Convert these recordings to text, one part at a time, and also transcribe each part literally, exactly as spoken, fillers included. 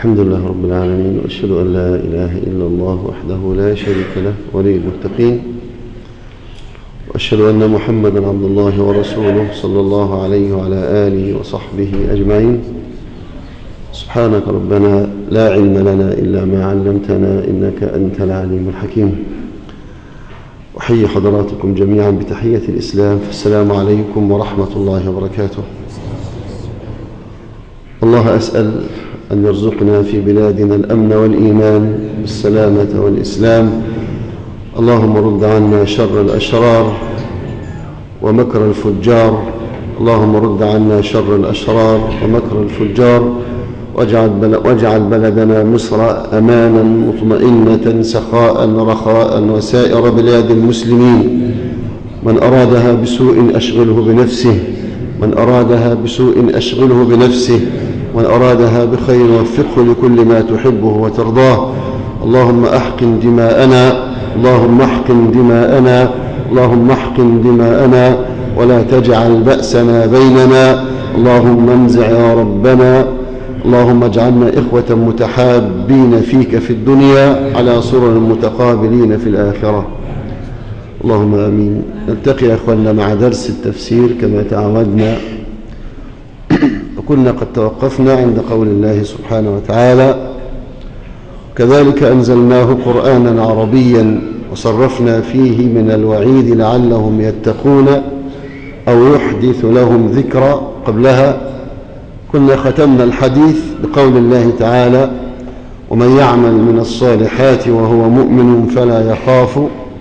الحمد لله رب العالمين، وأشهد أن لا إله إلا الله وحده لا شريك له ولي المتقين، وأشهد أن محمدا عبد الله ورسوله صلى الله عليه وعلى آله وصحبه أجمعين. سبحانك ربنا لا علم لنا إلا ما علمتنا إنك أنت العليم الحكيم. أحيي حضراتكم جميعا بتحية الإسلام، فالسلام عليكم ورحمة الله وبركاته. الله أسأل أن يرزقنا في بلادنا الأمن والإيمان بالسلامة والإسلام. اللهم رد عنا شر الأشرار ومكر الفجار. اللهم رد عنا شر الأشرار ومكر الفجار، واجعل بلدنا مصر أمانا مطمئنة سخاء رخاء وسائر بلاد المسلمين. من أرادها بسوء أشغله بنفسه، من أرادها بسوء أشغله بنفسه، ومن أرادها بخير وفقه لكل ما تحبه وترضاه. اللهم أحقن دماءنا، اللهم احقن دماءنا، اللهم احقن دماءنا، ولا تجعل بأسنا بيننا. اللهم انزع يا ربنا، اللهم اجعلنا إخوة متحابين فيك في الدنيا على سرر متقابلين في الآخرة. اللهم آمين. نلتقي يا أخواننا مع درس التفسير كما تعودنا، وكنا قد توقفنا عند قول الله سبحانه وتعالى: كذلك أنزلناه قرآنا عربيا وصرفنا فيه من الوعيد لعلهم يتقون أو يحدث لهم ذكرى. قبلها كنا ختمنا الحديث بقول الله تعالى: ومن يعمل من الصالحات وهو مؤمن فلا يخاف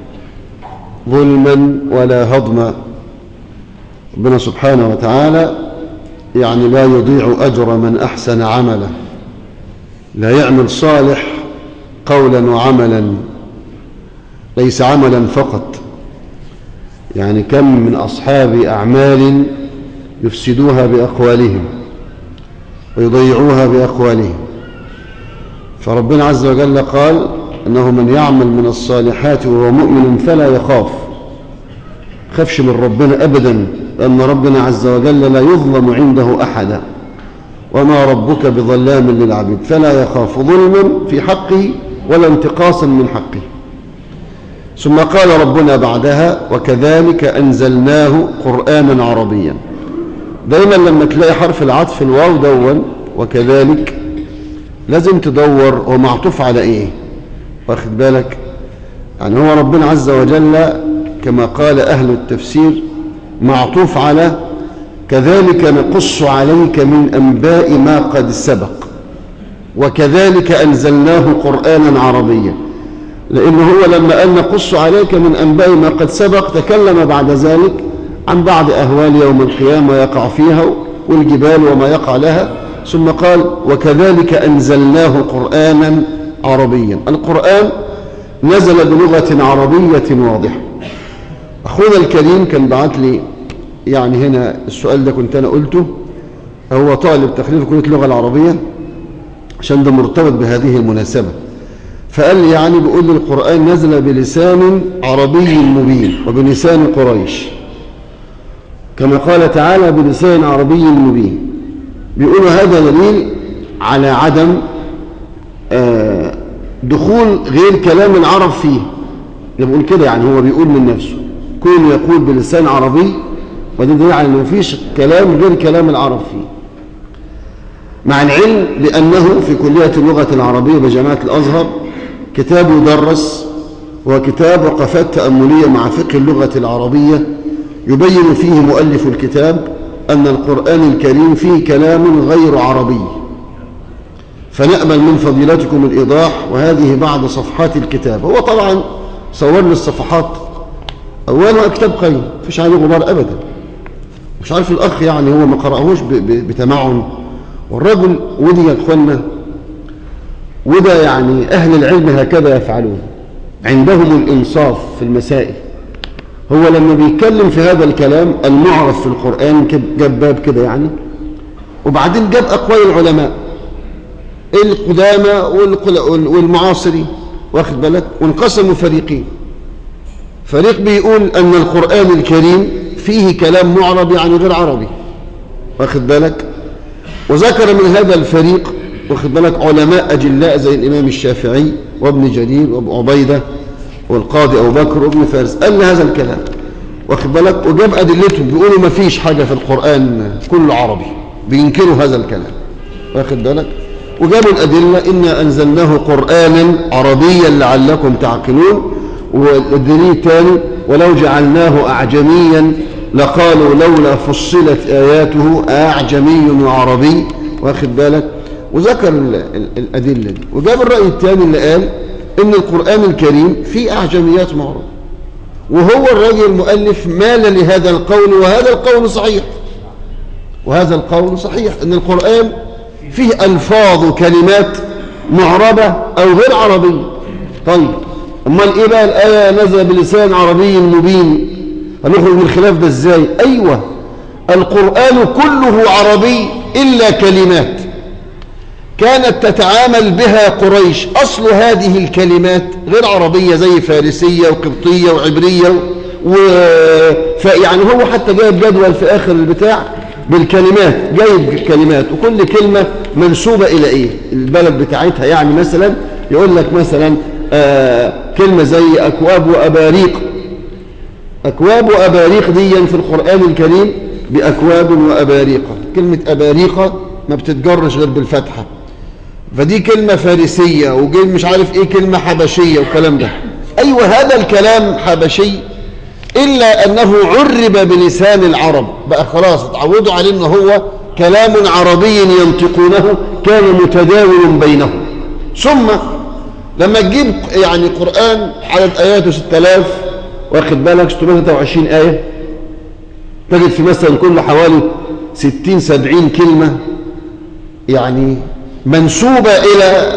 ظلما ولا هضما. ربنا سبحانه وتعالى يعني لا يضيع أجر من أحسن عملا، لا يعمل صالح قولا وعملا، ليس عملا فقط. يعني كم من أصحاب أعمال يفسدوها بأقوالهم ويضيعوها بأقوالهم، فربنا عز وجل قال أنه من يعمل من الصالحات وهو مؤمن فلا يخاف، خافش من ربنا أبدا، لأن ربنا عز وجل لا يظلم عنده أحدا، وما ربك بظلام للعبيد، فلا يخاف ظلما في حقه ولا انتقاصا من حقه. ثم قال ربنا بعدها: وكذلك أنزلناه قرآنا عربيا. دايما لما تلاقي حرف العطف الواو دون وكذلك لازم تدور هو معطوف على ايه، واخد بالك؟ يعني هو ربنا عز وجل كما قال أهل التفسير معطوف على كذلك نقص عليك من أنباء ما قد سبق، وكذلك أنزلناه قرآنا عربيا، لأنه هو لما قال نقص عليك من أنباء ما قد سبق تكلم بعد ذلك عن بعض أهوال يوم القيامة يقع فيها والجبال وما يقع لها، ثم قال وكذلك أنزلناه قرآنا عربيا. القرآن نزل بلغة عربية واضحة. أخونا الكريم كان بعت لي يعني هنا السؤال ده كنت أنا قلته، هو طالب تخريج كلية اللغة العربية عشان ده مرتبط بهذه المناسبة، فقال لي يعني بيقول لي القرآن نزل بلسان عربي مبين وبلسان قريش، كما قال تعالى بلسان عربي مبين. بيقولوا هذا دليل على عدم دخول غير كلام العرب فيه. بيقول كده، يعني هو بيقول من نفسه كون يقول بلسان عربي، وده دليل على انه مفيش كلام غير كلام العرب فيه، مع العلم بأنه في كلية اللغة العربية بجامعة الأزهر كتاب يدرس، وكتاب وقفات تأملية مع فقه اللغة العربية، يبين فيه مؤلف الكتاب أن القرآن الكريم فيه كلام غير عربي، فنأمل من فضيلتكم الإيضاح. وهذه بعض صفحات الكتاب. هو طبعا صور لي الصفحات، أولا كتاب قيم مفيش عليه غبار أبدا، مش عارف الأخ يعني هو ما قرأهوش بتمعن، والرجل ودي يا أخوانا وده يعني أهل العلم هكذا يفعلون، عندهم الإنصاف في المسائل. هو لما بيتكلم في هذا الكلام المعرف في القرآن جاب باب كده يعني، وبعدين جاب أقوال العلماء القدامى والمعاصرين، واخد بالك، وانقسموا فريقين. فريق بيقول أن القرآن الكريم فيه كلام معرب يعني غير عربي، واخد بالك، وذكر من هذا الفريق واخد بالك علماء أجلاء زي الإمام الشافعي وابن جرير وابن عبيدة والقاضي أبو بكر وابن فارس قال لي هذا الكلام، واخد بالك، وجاب أدلتهم بيقولوا ما فيش حاجة في القرآن كله عربي، بينكروا هذا الكلام، واخد بالك، وجابوا الأدلة إنا أنزلناه قرآنا عربيا لعلكم تعقلون. والدليل الثاني ولو جعلناه أعجميا لقالوا لولا فصلت آياته أعجمي وعربي، واخد بالك، وذكر الأدلة دي. وجاب الرأي الثاني اللي قال إن القرآن الكريم فيه أعجميات معروفة، وهو الرجل المؤلف مال لهذا القول، وهذا القول صحيح، وهذا القول صحيح إن القرآن فيه ألفاظ وكلمات معربة أو غير عربية. طيب أمال إيه بقى الآية نزل بلسان عربي مبين، هنخرج من الخلاف ده إزاي؟ أيوة القرآن كله عربي إلا كلمات كانت تتعامل بها قريش، أصل هذه الكلمات غير عربية زي فارسية وقبطية وعبرية و... يعني هو حتى جايب جدول في آخر البتاع بالكلمات، جايب كلمات وكل كلمة منسوبة إلى إيه البلد بتاعتها. يعني مثلا يقول لك مثلا آه كلمة زي أكواب وأباريق، أكواب وأباريق دي في القرآن الكريم بأكواب وأباريق، كلمة أباريق ما بتتجرش غير بالفتحة، فدي كلمة فارسية، وجيل مش عارف ايه كلمة حبشية والكلام ده. ايوه هذا الكلام حبشي الا انه عرب بلسان العرب، بقى خلاص اتعودوا عليه ان هو كلام عربي ينطقونه كان متداول بينهم. ثم لما تجيب يعني قرآن عدد اياته ستة آلاف، واخد بالك ستمائة وثلاثة وعشرين آية، تجد في مثلا كل حوالي ستين سبعين كلمة يعني منسوبة إلى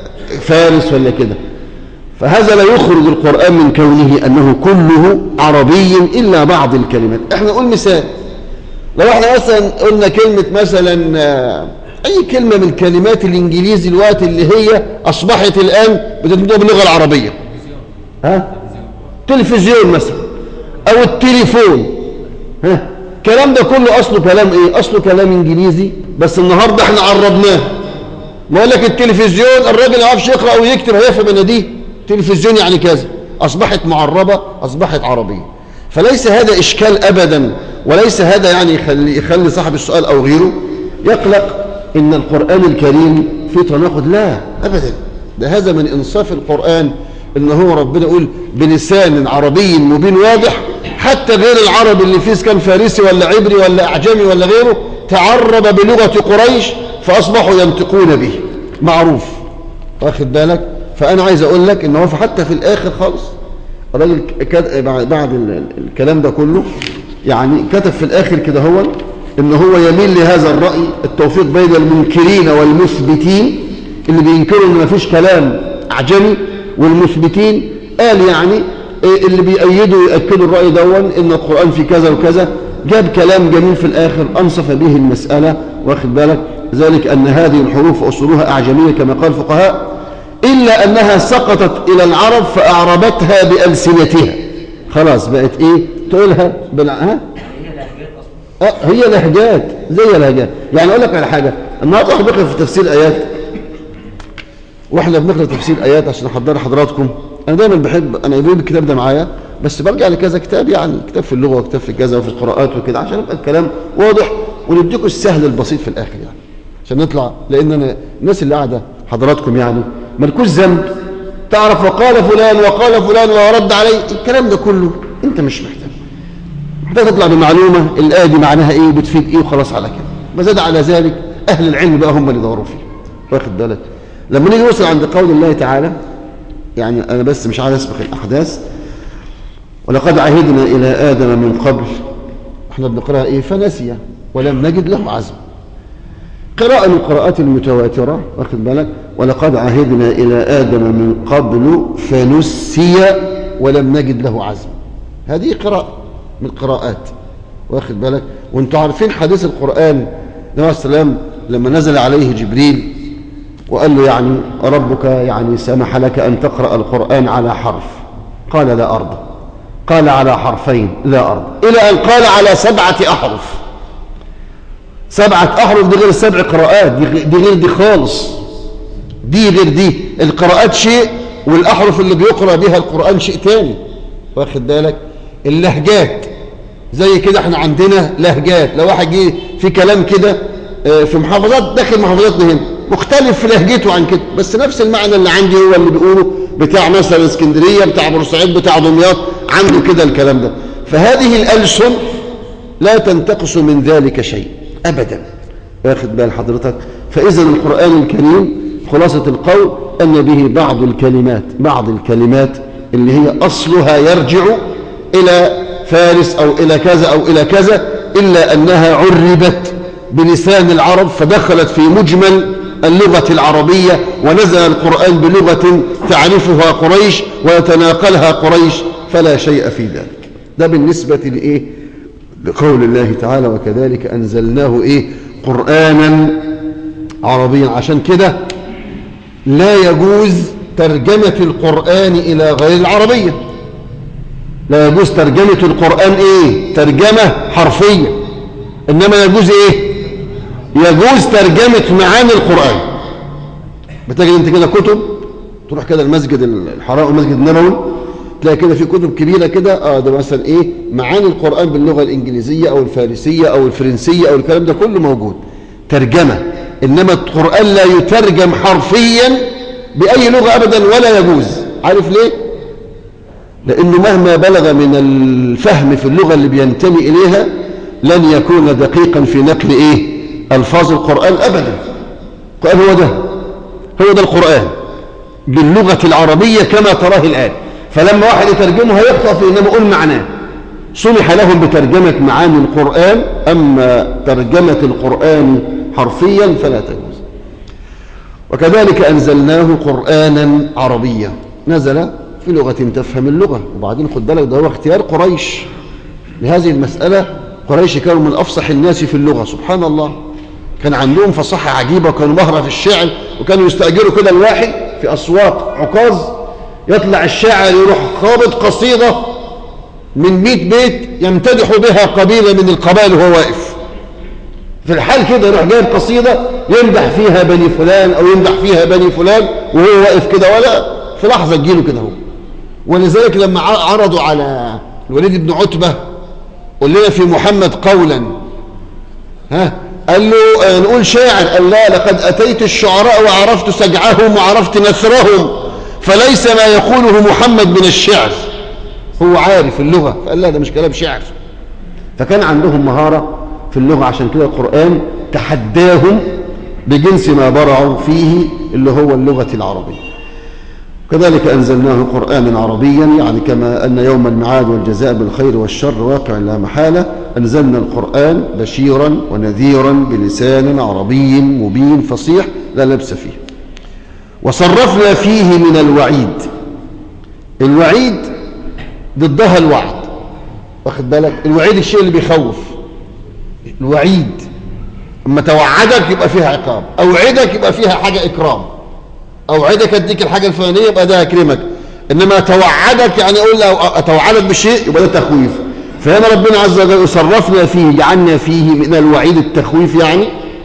فارس ولا كده، فهذا لا يخرج القرآن من كونه أنه كله عربي إلا بعض الكلمات. احنا نقول مثال، لو احنا مثلا قلنا كلمة مثلا أي كلمة من كلمات الإنجليزي الوقت اللي هي أصبحت الآن بتنطق باللغة العربية، ها تلفزيون مثلا أو التليفون، ها الكلام ده كله أصله كلام إيه؟ أصله كلام إنجليزي، بس النهاردة احنا عربناه. ما يقول لك التلفزيون الراجل ما يعرفش يقرأ أو يكتب هيفهم ان دي تلفزيون يعني كذا، أصبحت معربة، أصبحت عربية. فليس هذا إشكال أبدا، وليس هذا يعني يخلي, يخلي صاحب السؤال أو غيره يقلق إن القرآن الكريم في تناقض، لا أبدا، ده هذا من إنصاف القرآن إن هو ربنا يقول بلسان عربي مبين واضح، حتى غير العرب اللي فيه كان فارسي ولا عبري ولا أعجمي ولا غيره تعرب بلغة قريش فأصبحوا ينطقون به معروف، واخد بالك. فأنا عايز أقول لك إن هو حتى في الآخر خالص الراجل بعد الكلام ده كله يعني كتب في الآخر كده هو إن هو يميل لهذا الرأي، التوفيق بين المنكرين والمثبتين، اللي بينكروا إن ما فيش كلام أعجمي، والمثبتين قال يعني اللي بيأيدوا يأكدوا الرأي دون إن القرآن في كذا وكذا. جاب كلام جميل في الآخر أنصف به المسألة، واخد بالك، ذلك أن هذه الحروف أصولها أعجمية كما قال الفقهاء، إلا أنها سقطت إلى العرب فأعربتها بألسنتها، خلاص بقت إيه تقولها بلا ها؟ هي لهجات أصلا، أه هي لهجات زي لهجات. يعني أقول لك على حاجة، النهارده احنا بنقرأ في تفسير آيات، واحنا بنقرأ تفسير آيات عشان أحضر حضراتكم. أنا دايما بحب أنا أجيب الكتاب ده معايا، بس برجع لكذا كتاب، يعني كتاب في اللغة وكتاب في كذا وفي القراءات وكده، عشان يبقى الكلام واضح ونديكم السهل البسيط في الآخر، يعني عشان نطلع، لأن أنا الناس اللي قاعدة حضراتكم يعني مالكوش ذنب تعرف وقال فلان وقال فلان ورد عليه، الكلام ده كله أنت مش محتاج، محتاج تطلع بمعلومة الآية دي معناها إيه وبتفيد إيه وخلاص على كده. مزاد على ذلك أهل العلم بقى هم اللي دوروا فيه، واخد بالك. لما نيجي نوصل عند قول الله تعالى، يعني أنا بس مش عايز أسبق الأحداث، ولقد عهدنا إلى آدم من قبل، احنا بنقرأ إيه فنسي ولم نجد له عزم، قراءة من القراءات المتواترة، واخد بالك، ولقد عهدنا إلى آدم من قبل فنسي ولم نجد له عزم، هذه قراءة من القراءات، واخد بالك. وانتم عارفين حديث القرآن النبي عليه السلام لما نزل عليه جبريل وقال له يعني ربك يعني سمح لك أن تقرأ القرآن على حرف، قال لا أرضى، قال على حرفين لا أرضى، إلى أن قال على سبعة أحرف. سبعة أحرف دي غير السبع قراءات، دي غير دي خالص، دي غير دي. القراءات شيء والأحرف اللي بيقرأ بها القرآن شيء تاني، واخد بالك؟ اللهجات زي كده، احنا عندنا لهجات، لو واحد جه في كلام كده في محافظات داخل محافظاتنا هنا مختلف في لهجته عن كده، بس نفس المعنى اللي عندي هو اللي بيقوله بتاع مثلا اسكندرية، بتاع بورسعيد، بتاع دمياط، عنده كده الكلام ده. فهذه الألسن لا تنتقص من ذلك شيء أبدا، واخد بال حضرتك؟ فإذا القرآن الكريم خلاصة القول أن به بعض الكلمات بعض الكلمات اللي هي أصلها يرجع إلى فارس أو إلى كذا أو إلى كذا، إلا أنها عربت بلسان العرب فدخلت في مجمل اللغة العربية، ونزل القرآن بلغة تعرفها قريش ويتناقلها قريش، فلا شيء في ذلك. ده بالنسبة لإيه؟ لقول الله تعالى وكذلك أنزلناه إيه؟ قرآنا عربيا. عشان كده لا يجوز ترجمة القرآن إلى غير العربية، لا يجوز ترجمة القرآن إيه؟ ترجمة حرفية، إنما يجوز إيه؟ يجوز ترجمة معاني القرآن. بتجد أنت كده كتب، تروح كده المسجد الحرام والمسجد النبوي تلاقي كده في كتب كبيرة كده، اه ده مثلا إيه؟ معاني القرآن باللغة الإنجليزية أو الفارسية أو الفرنسية أو الكلام ده كله موجود ترجمة، إنما القرآن لا يترجم حرفيا بأي لغة أبدا ولا يجوز. عارف ليه؟ لأنه مهما بلغ من الفهم في اللغة اللي بينتمي إليها لن يكون دقيقا في نقل إيه؟ ألفاظ القرآن أبدا. القرآن هو ده هو ده القرآن باللغة العربية كما تراه الآن، فلما واحد يترجمه هيخطأ في إنما قول معناه. سمح لهم بترجمة معاني القرآن، أما ترجمة القرآن حرفيا فلا تجوز. وكذلك أنزلناه قرآنا عربيا، نزل في لغة تفهم اللغة. وبعدين خد بالك ده هو اختيار قريش لهذه المسألة. قريش كانوا من أفصح الناس في اللغة، سبحان الله، كان عندهم فصاحة عجيبة، وكانوا مهرة في الشعر، وكانوا يستأجروا كده الواحد في أسواق عكاظ، يطلع الشاعر يروح خابط قصيدة من مئة بيت يمتدح بها قبيلة من القبائل وهو واقف في الحال كده، يروح جايب قصيدة يمدح فيها بني فلان أو يمدح فيها بني فلان وهو واقف كده، ولا في لحظة تجيله كده هو. ولذلك لما عرضوا على الوليد بن عتبة قل لنا في محمد قولا، ها قال له نقول شاعر، قال لا، لقد أتيت الشعراء وعرفت سجعهم وعرفت نثرهم، فليس ما يقوله محمد من الشعر. هو عارف اللغة، فقال لا ده مش كلام شعر. فكان عندهم مهارة في اللغة، عشان كده القرآن تحداهم بجنس ما برعوا فيه اللي هو اللغة العربية. كذلك أنزلناه قرآنا عربيا، يعني كما أن يوم المعاد والجزاء بالخير والشر واقع لا محالة، أنزلنا القرآن بشيرا ونذيرا بلسان عربي مبين فصيح لا لبس فيه. وصرفنا فيه من الوعيد، الوعيد ضدها الوعد، واخد بالك؟ الوعيد الشيء اللي بيخوف، الوعيد اما توعدك يبقى فيها عقاب، اوعدك يبقى فيها حاجة اكرام، اوعدك اديك الحاجة الفلانية يبقى ده اكرمك، انما توعدك يعني اقول له اتوعدك بشيء يبقى ده تخويف. فهنا ربنا عز وجل صرفنا فيه، جعلنا فيه من الوعيد التخويف. يعني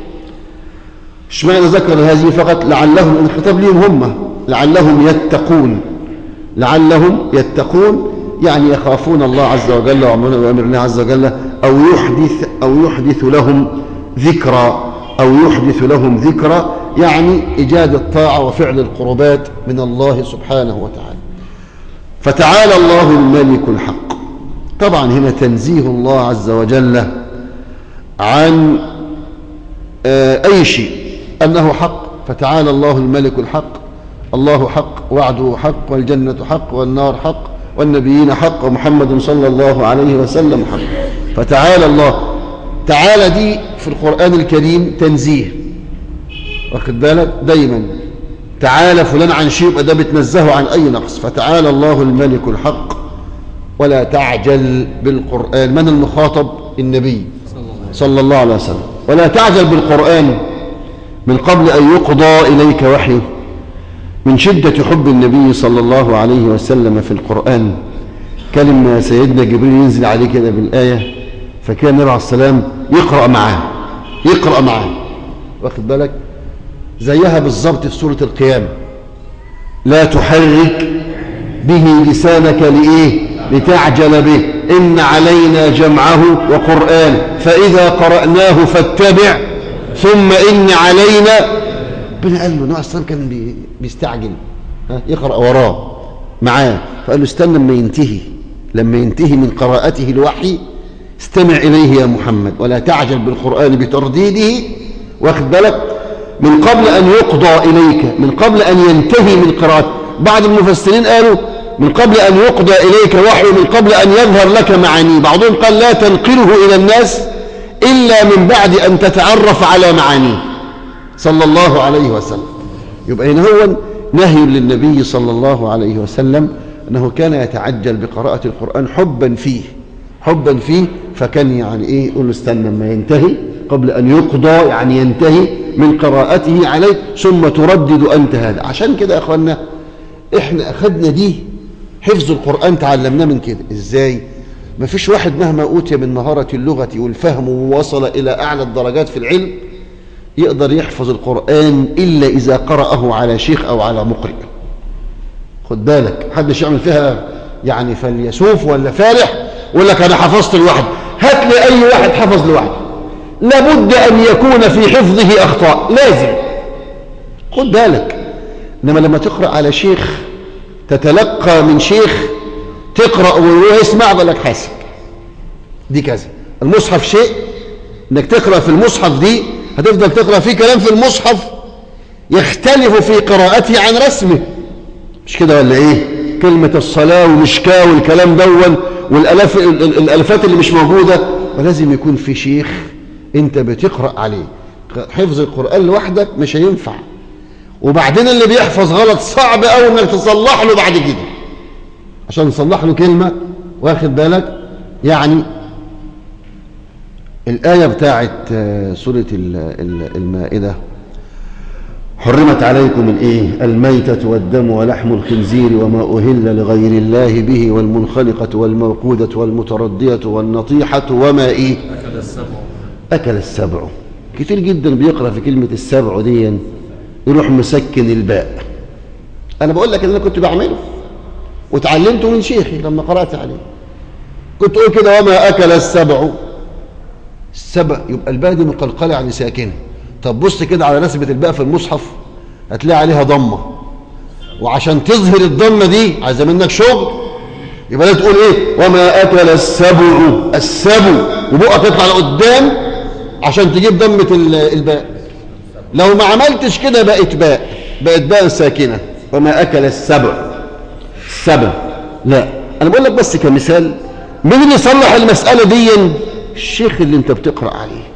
اشمعنى ذكر هذه فقط؟ لعلهم، الخطاب ليهم هم، لعلهم يتقون، لعلهم يتقون يعني يخافون الله عز وجل وأمر الله عز وجل، أو يحدث أو يحدث لهم ذكرى أو يحدث لهم ذكرى يعني إيجاد الطاعة وفعل القربات من الله سبحانه وتعالى. فتعالى الله الملك الحق. طبعا هنا تنزيه الله عز وجل عن أي شيء أنه حق. فتعالى الله الملك الحق، الله حق، وعده حق، والجنة حق، والنار حق، والنبيين حق، ومحمد صلى الله عليه وسلم حق. فتعالى الله، تعالى دي في القرآن الكريم تنزيه، واخد بالك؟ دايما تعالى فلان عن شيء يبقى ده بتنزهه عن أي نقص. فتعالى الله الملك الحق. ولا تعجل بالقرآن، من المخاطب؟ النبي صلى الله عليه وسلم. ولا تعجل بالقرآن من قبل أن يقضى إليك وحيه. من شدة حب النبي صلى الله عليه وسلم في القرآن، كلمة سيدنا جبريل ينزل عليه كده بالآية، فكان النبي عليه السلام يقرأ معاه يقرأ معاه، واخد بالك؟ زيها بالظبط في سورة القيامة، لا تحرك به لسانك لإيه؟ لتعجل به، إن علينا جمعه وقرآن فإذا قرأناه فاتبع ثم إن علينا. ربنا قال له نوع السلام كان بيستعجل ها يقرأ وراه معاه، فقال له استنى لما ينتهي، لما ينتهي من قراءته الوحي استمع إليه يا محمد ولا تعجل بالقرآن بترديده، واخد بالك؟ من قبل أن يقضى إليك، من قبل أن ينتهي من قراءته. بعض المفسرين قالوا من قبل أن يقضى إليك وحي، من قبل أن يظهر لك معانيه. بعضهم قال لا تنقله إلى الناس إلا من بعد أن تتعرف على معانيه صلى الله عليه وسلم. يبقى هنا هو نهي للنبي صلى الله عليه وسلم أنه كان يتعجل بقراءة القرآن حبا فيه، حبا فيه، فكان يعني إيه يقول له استنى ما ينتهي قبل أن يقضى، يعني ينتهي من قراءته عليه ثم تردد أنت هذا. عشان كده يا أخوانا إحنا أخذنا دي حفظ القرآن تعلمناه من كده. إزاي؟ ما فيش واحد مهما أوتي من مهارة اللغة والفهم ووصل إلى أعلى الدرجات في العلم يقدر يحفظ القرآن إلا إذا قرأه على شيخ أو على مقرئ. خد بالك، محدش يعمل فيها يعني فليسوف ولا فالح ويقول لك أنا حفظت لوحدي. هات لي أي واحد حفظ لوحده، لابد أن يكون في حفظه أخطاء، لازم. خد بالك، إنما لما تقرأ على شيخ، تتلقى من شيخ، تقرأ ويسمع بالك حاسب دي كذا. المصحف شيء، انك تقرأ في المصحف دي هتفضل تقرأ فيه كلام في المصحف يختلف في قراءته عن رسمه، مش كده ولا ايه؟ كلمة الصلاة والمشكاة والكلام دون والألاف الألفات اللي مش موجودة، ولازم يكون في شيخ انت بتقرأ عليه. حفظ القرآن لوحدك مش هينفع، وبعدين اللي بيحفظ غلط صعب قوي انك تصلح له بعد كده. عشان تصلح له كلمة، واخد بالك؟ يعني الآية بتاعت سورة المائدة حرمت عليكم الإيه؟ الميتة والدم ولحم الخنزير وما أهل لغير الله به والمنخلقة والموقودة والمتردية والنطيحة وما إيه؟ أكل السبع. أكل السبع. كتير جدا بيقرأ في كلمة السبع دي يروح مسكن الباء. أنا بقول لك إن أنا كنت بعمله وتعلمته من شيخي لما قرأت عليه، كنت أقول كده وما أكل السبع. السبع يبقى الباء دي مقلقلة يعني ساكنة. طب بص كده على نسبة الباء في المصحف هتلاقي عليها ضمة، وعشان تظهر الضمة دي عايزة منك شغل، يبقى لا تقول ايه وما أكل السبع، السبع وبقى تطلع لقدام عشان تجيب ضمة الباء. لو ما عملتش كده بقت باء، بقت باء ساكنة وما أكل السبع. السبع لا، أنا بقول لك بس كمثال. مين اللي يصلح المسألة دي؟ الشيخ اللي انت بتقرأ عليه.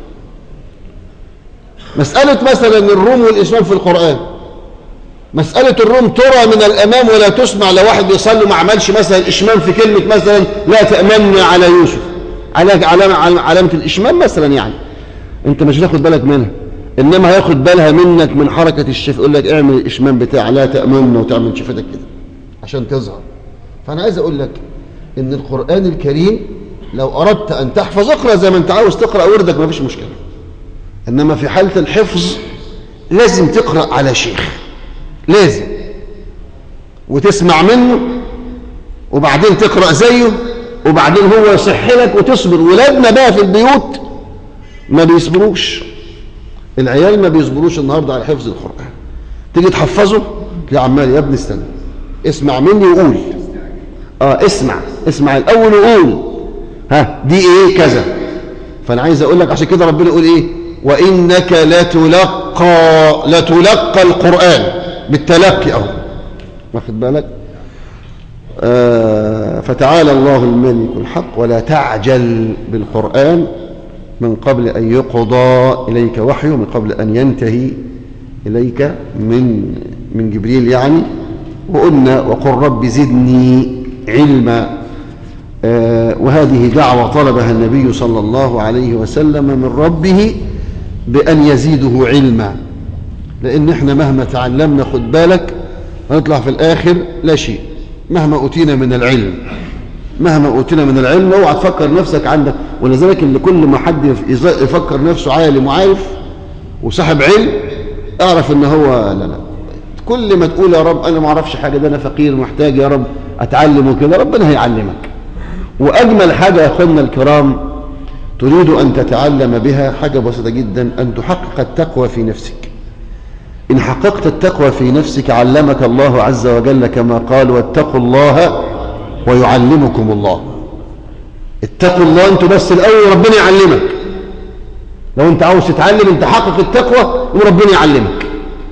مسألة مثلا الروم والإشمام في القرآن، مسألة الروم ترى من الأمام ولا تسمع. لو واحد بيصلي ما عملش مثلا إشمام في كلمة مثلا لا تأمن على يوسف، على علامة علامة الإشمام مثلا، يعني انت مش هتاخد بالك منها، إنما هياخد بالها منك من حركة الشيخ، يقول لك اعمل الإشمام بتاع لا تأمن وتعمل شفتك كده عشان تظهر. فأنا عايز أقول لك إن القرآن الكريم لو أردت أن تحفظ اقرأ زي ما أنت عاوز تقرأ وردك ما فيش مشكلة، إنما في حالة الحفظ لازم تقرأ على شيخ، لازم، وتسمع منه وبعدين تقرأ زيه وبعدين هو يصح لك وتصبر. ولادنا بقى في البيوت ما بيصبروش، العيال ما بيصبروش النهاردة على حفظ القرآن. تيجي تحفظه يا عمال يا ابني استنى اسمع مني وقول، اه اسمع اسمع الأول وقول ها دي ايه كذا. فأنا عايز أقول لك عشان كده ربنا يقول ايه وإنك لتلقى لتلقى القرآن بالتلقي أهو، واخد بالك؟ آه فتعالى الله الملك الحق ولا تعجل بالقرآن من قبل أن يقضى إليك وحيه، من قبل أن ينتهي إليك من من جبريل يعني. وقلنا وقل رب زدني علما، آه وهذه دعوة طلبها النبي صلى الله عليه وسلم من ربه بأن يزيده علما، لأن احنا مهما تعلمنا خد بالك هنطلع في الآخر لا شيء مهما أتينا من العلم. مهما أوتنا من العلم اوعى تفكر نفسك عندك. ولذلك اللي كل ما حد يفكر نفسه عالم وعارف وصاحب علم اعرف ان هو لا لا، كل ما تقول يا رب انا ما اعرفش حاجه، ده انا فقير محتاج يا رب اتعلم وكده، ربنا هيعلمك. واجمل حاجه يا اخواننا الكرام تريد ان تتعلم بها حاجه بسيطه جدا، ان تحقق التقوى في نفسك. ان حققت التقوى في نفسك علمك الله عز وجل كما قال واتقوا الله ويعلمكم الله. اتقوا الله انتوا بس الاول ربنا يعلمك. لو انت عاوز تتعلم انت حقق التقوى وربنا يعلمك،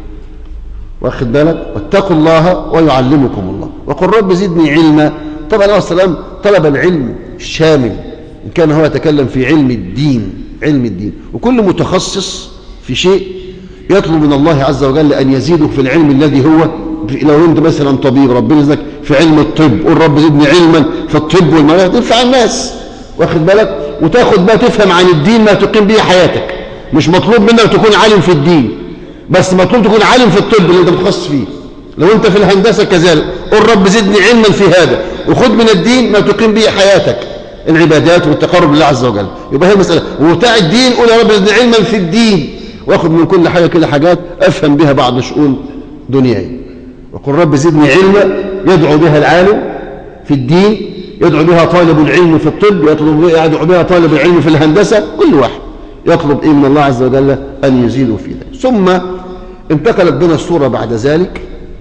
واخد بالك؟ واتقوا الله ويعلمكم الله. وقل رب زدني علما. طبعا عليه السلام طلب العلم الشامل، ان كان هو يتكلم في علم الدين، علم الدين، وكل متخصص في شيء يطلب من الله عز وجل ان يزيده في العلم الذي هو. لو انت مثلا طبيب ربنا يزيدك في علم الطب، قل رب زدني علما في الطب والمرض، تنفع الناس، واخد بالك؟ وتاخد بقى تفهم عن الدين ما تقيم به حياتك. مش مطلوب منك تكون عالم في الدين بس، مطلوب تكون عالم في الطب اللي انت متخصص فيه. لو انت في الهندسه كذلك قل رب زدني علما في هذا، وخد من الدين ما تقيم به حياتك، العبادات والتقرب لله عز وجل. يبقى هي المساله. وبتاع الدين قول يا رب زدني علما في الدين، واخد من كل حاجه كده حاجات افهم بها بعض شؤون دنياي. وقل رب زدني علما يدعو بها العالم في الدين، يدعو بها طالب العلم في الطب، يدعو بها طالب العلم في الهندسه. كل واحد يطلب إيه من الله عز وجل أن يزيدوا في ذلك. ثم انتقلت بنا الصورة بعد ذلك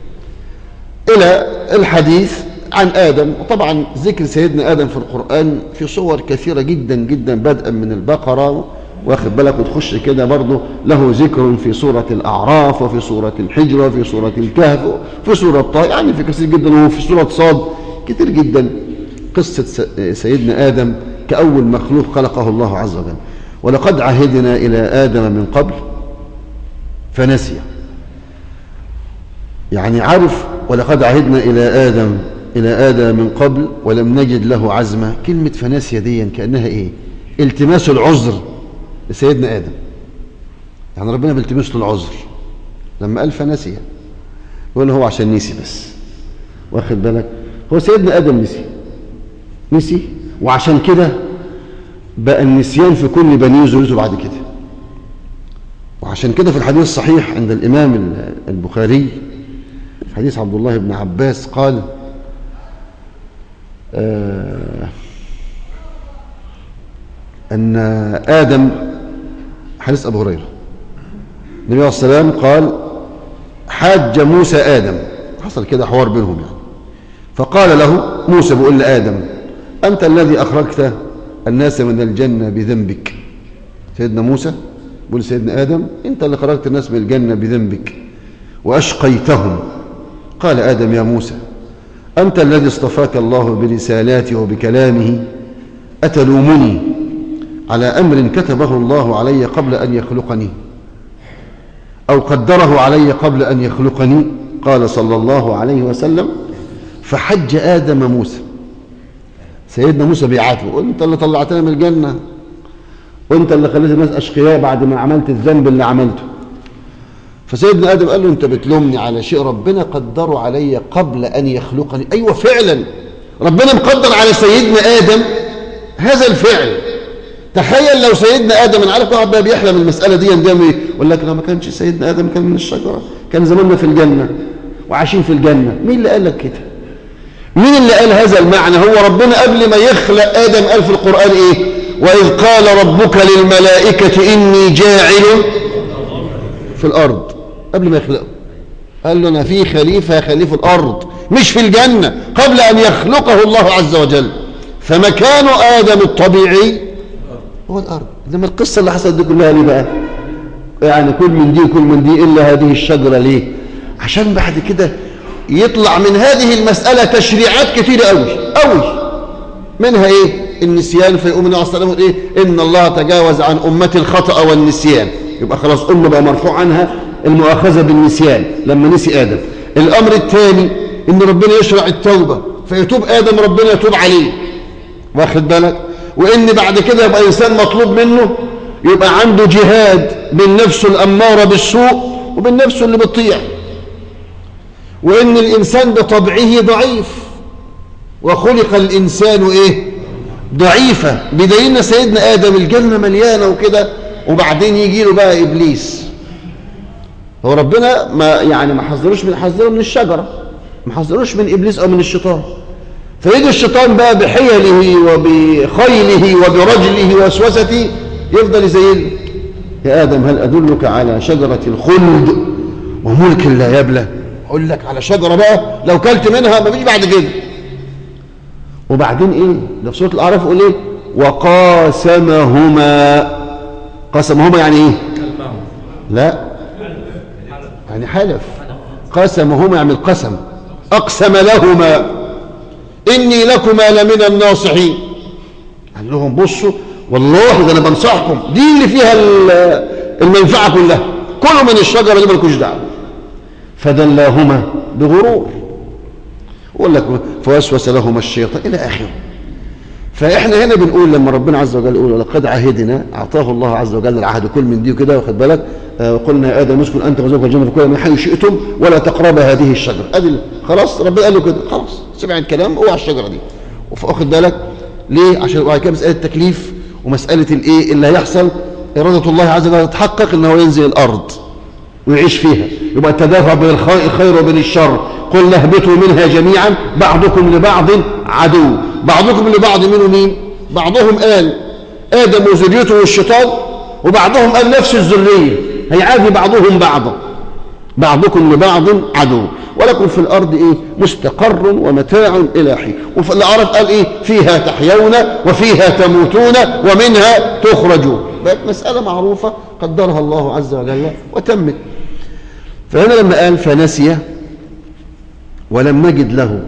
إلى الحديث عن آدم. وطبعا ذكر سيدنا آدم في القرآن في صور كثيرة جدا جدا، بدءا من البقرة، واخد بالك، وتخش كده برضه له ذكر في سورة الأعراف، وفي سورة الحجر، وفي سورة الكهف، وفي سورة طه، يعني في كثير جدا، وفي سورة صاد كثير جدا قصة سيدنا آدم كأول مخلوق خلقه الله عز وجل. ولقد عهدنا إلى آدم من قبل فنسي. يعني عارف، ولقد عهدنا إلى آدم إلى آدم من قبل ولم نجد له عزما. كلمة فنسي دي كأنها إيه؟ التماس العذر لسيدنا آدم. يعني ربنا بيلتمس له العذر لما قال فنسي، يقول هو عشان نسي بس، واخد بالك؟ هو سيدنا آدم نسي نسي وعشان كده بقى النسيان في كل بني ذريته بعد كده. وعشان كده في الحديث الصحيح عند الإمام البخاري حديث عبد الله بن عباس قال آه أن آدم، حديث أبو هريرة، النبي عليه الصلاة والسلام قال حاج موسى آدم، حصل كده حوار بينهم يعني، فقال له موسى بيقول لآدم أنت الذي أخرجت الناس من الجنة بذنبك. سيدنا موسى بيقول سيدنا آدم أنت اللي خرجت الناس من الجنة بذنبك وأشقيتهم. قال آدم يا موسى أنت الذي اصطفاك الله برسالاته وبكلامه أتلومني على أمر كتبه الله علي قبل أن يخلقني أو قدره علي قبل أن يخلقني؟ قال صلى الله عليه وسلم فحج آدم موسى. سيدنا موسى بيعاتبه، أنت اللي طلعتنا من الجنة، وأنت اللي خليت الناس أشقياء بعد ما عملت الذنب اللي عملته. فسيدنا آدم قال له أنت بتلومني على شيء ربنا قدره علي قبل أن يخلقني. أيوة فعلا ربنا مقدر على سيدنا آدم هذا الفعل. تخيل لو سيدنا آدم، أنا عارف واحد بقى بيحلم المسألة دي يندم يقول لك لو ما كانش سيدنا آدم كان من الشجرة كان زماننا في الجنة وعايشين في الجنة. مين اللي قال لك كده؟ مين اللي قال هذا المعنى؟ هو ربنا قبل ما يخلق آدم قال في القرآن إيه؟ وإذ قال ربك للملائكة إني جاعل في الأرض. قبل ما يخلقه قال له أنا في خليفة خليفة الأرض مش في الجنة، قبل أن يخلقه الله عز وجل. فمكان آدم الطبيعي هو الأرض. إنما القصة اللي حصلت دي كلها ليه بقى؟ يعني كل من دي كل من دي إلا هذه الشجرة. ليه؟ عشان بعد كده يطلع من هذه المسألة تشريعات كثيرة أوي أوي، منها إيه؟ النسيان. فيقوم النبي صلى الله عليه وسلم إيه؟ إن الله تجاوز عن أمتي الخطأ والنسيان. يبقى خلاص أمة بقى مرفوع عنها المؤاخذة بالنسيان لما نسي آدم. الأمر الثاني إن ربنا يشرع التوبة، فيتوب آدم ربنا يتوب عليه، واخد بالك؟ وإن بعد كده يبقى إنسان مطلوب منه يبقى عنده جهاد بين نفسه الأمارة بالسوء وبين نفسه اللي بتطيع، وإن الإنسان بطبعه ضعيف، وخلق الإنسان إيه؟ ضعيفة. بدليل سيدنا آدم الجنة مليانة وكده، وبعدين يجي له بقى إبليس. هو ربنا ما يعني ما حذروش من حذره من الشجرة، ما حذروش من إبليس أو من الشيطان. فيجي الشيطان بقى بحيله وبخيله وبرجله ووسوسته يفضل يزين: يا آدم هل أدلك على شجرة الخلد وملك لا يبلى؟ أقول لك على شجرة بقى لو كلت منها ما فيش بعد كده. وبعدين إيه ده في سورة الأعراف يقول إيه؟ وقاسمهما. قاسمهما يعني إيه؟ لا يعني حلف. قاسمهما يعني القسم. أقسم لهما إني لكما لمن الناصحين. قال لهم بصوا والله ده أنا بنصحكم، دي اللي فيها المنفعة كلها، كلوا من الشجرة دي مالكوش دعوة. فدلاهما بغرور. وقال لك فوسوس لهما الشيطان إلى آخره. فإحنا هنا بنقول لما ربنا عز وجل يقول لقد عهدنا، أعطاه الله عز وجل العهد كل من دي وكده، واخد بالك؟ آه قلنا يا آدم اسكن أنت وزوجك الجنة فكلا من حيث شئتم ولا تقربا هذه الشجرة. أدي خلاص ربنا قال له كده، خلاص سمع الكلام اوعى الشجرة دي. واخد بالك ليه؟ عشان يبقى كده مسألة تكليف ومسألة الإيه اللي هيحصل. إرادة الله عز وجل تتحقق إن هو ينزل الأرض ويعيش فيها، يبقى التدافع بين الخير وبين الشر. قلنا اهبطوا منها جميعا بعضكم لبعض عدو. بعضكم لبعض منه مين؟ بعضهم قال آدم وذريته والشيطان، وبعضهم قال نفس الذرية هيعادي بعضهم بعضا. بعضكم لبعض عدو ولكم في الأرض إيه؟ مستقر ومتاع إلى حين. وفي الأعراف قال إيه؟ فيها تحيون وفيها تموتون ومنها تخرجون. بقت مسألة معروفة قدرها الله عز وجل وتمت. فهنا لما قال فنسي ولم نجد له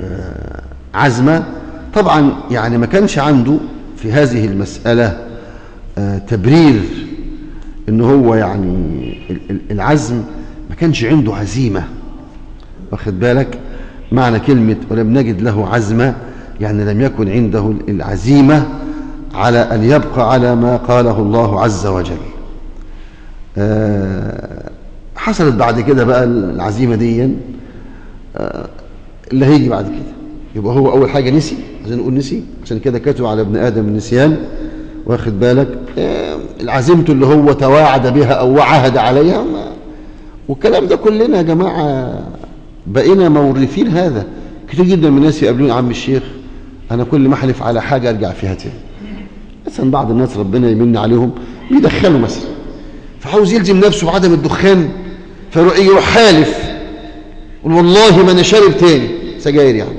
عزمة، طبعا يعني ما كانش عنده في هذه المسألة تبرير إن هو يعني العزم، ما كانش عنده عزيمة. واخد بالك معنى كلمة ولم نجد له عزمة؟ يعني لم يكن عنده العزيمة على أن يبقى على ما قاله الله عز وجل. أه حصلت بعد كده بقى العزيمة دي أه اللي هيجي بعد كده. يبقى هو أول حاجة نسي، عشان نقول نسي عشان كده كتب على ابن آدم النسيان. واخد بالك أه العزيمة اللي هو تواعد بها أو وعهد عليها، والكلام ده كلنا يا جماعة بقينا مورثين هذا. كتير جدا من الناس يقابلون عم الشيخ أنا كل ما أحلف على حاجة أرجع فيها تاني. مثلا بعض الناس ربنا يمن عليهم بيدخنوا مثلا، فعاوز يلزم نفسه بعدم الدخان، فيروح حالف يقول والله ما أنا شارب تاني سجاير يعني.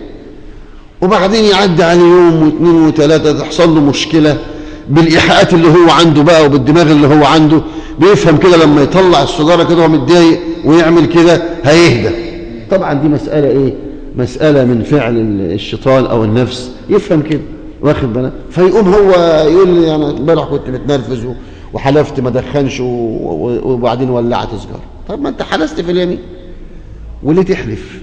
وبعدين يعدي عليه يوم واثنين وثلاثة تحصل له مشكلة بالإيحاءات اللي هو عنده بقى وبالدماغ اللي هو عنده، بيفهم كده لما يطلع السجارة كده وهو متضايق ويعمل كده هيهدى. طبعا دي مسألة ايه؟ مسألة من فعل الشيطان او النفس، يفهم كده واخد بالك. فيقوم هو يقول لي يعني امبارح كنت متنرفز وحلفت ما دخنش وبعدين ولعت سجارة. طب ما انت حلفت في اليمين وليه تحلف؟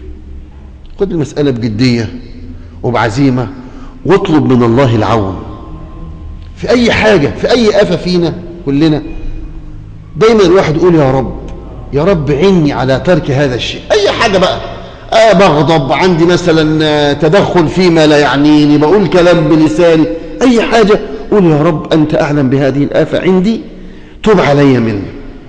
خد المسألة بجدية وبعزيمة واطلب من الله العون في اي حاجة، في اي آفة فينا كلنا. دايما الواحد يقول يا رب يا رب عني على ترك هذا الشيء. اي حاجة بقى، آه بغضب، عندي مثلا تدخل فيما لا يعنيني، بقول كلام بلساني، اي حاجة قول يا رب انت اعلم بهذه الآفة عندي، توب علي منه.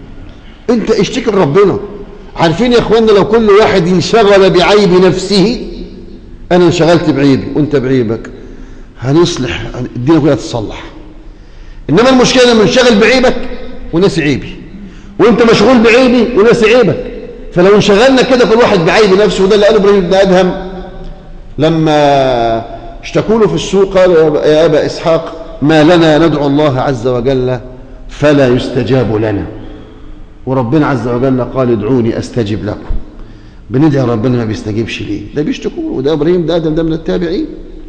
انت اشتكي لربنا. عارفين يا اخواننا لو كل واحد انشغل بعيب نفسه، انا انشغلت بعيبي وانت بعيبك، هنصلح الدنيا كلها تتصلح. انما المشكلة لما انشغل بعيبك وناسي عيبي، وانت مشغول بعيبي وناسي عيبك. فلو انشغلنا كده كل واحد بعيب نفسه، وده اللي قاله ابراهيم بن ادهم لما اشتكوا له في السوق، قال يا ابا اسحاق ما لنا ندعو الله عز وجل فلا يستجاب لنا، وربنا عز وجل قال ادعوني استجب لكم. بندعي ربنا ما بيستجيبش ليه؟ ده بيشتكوا له، وده ابراهيم بن ادهم ده من التابعين.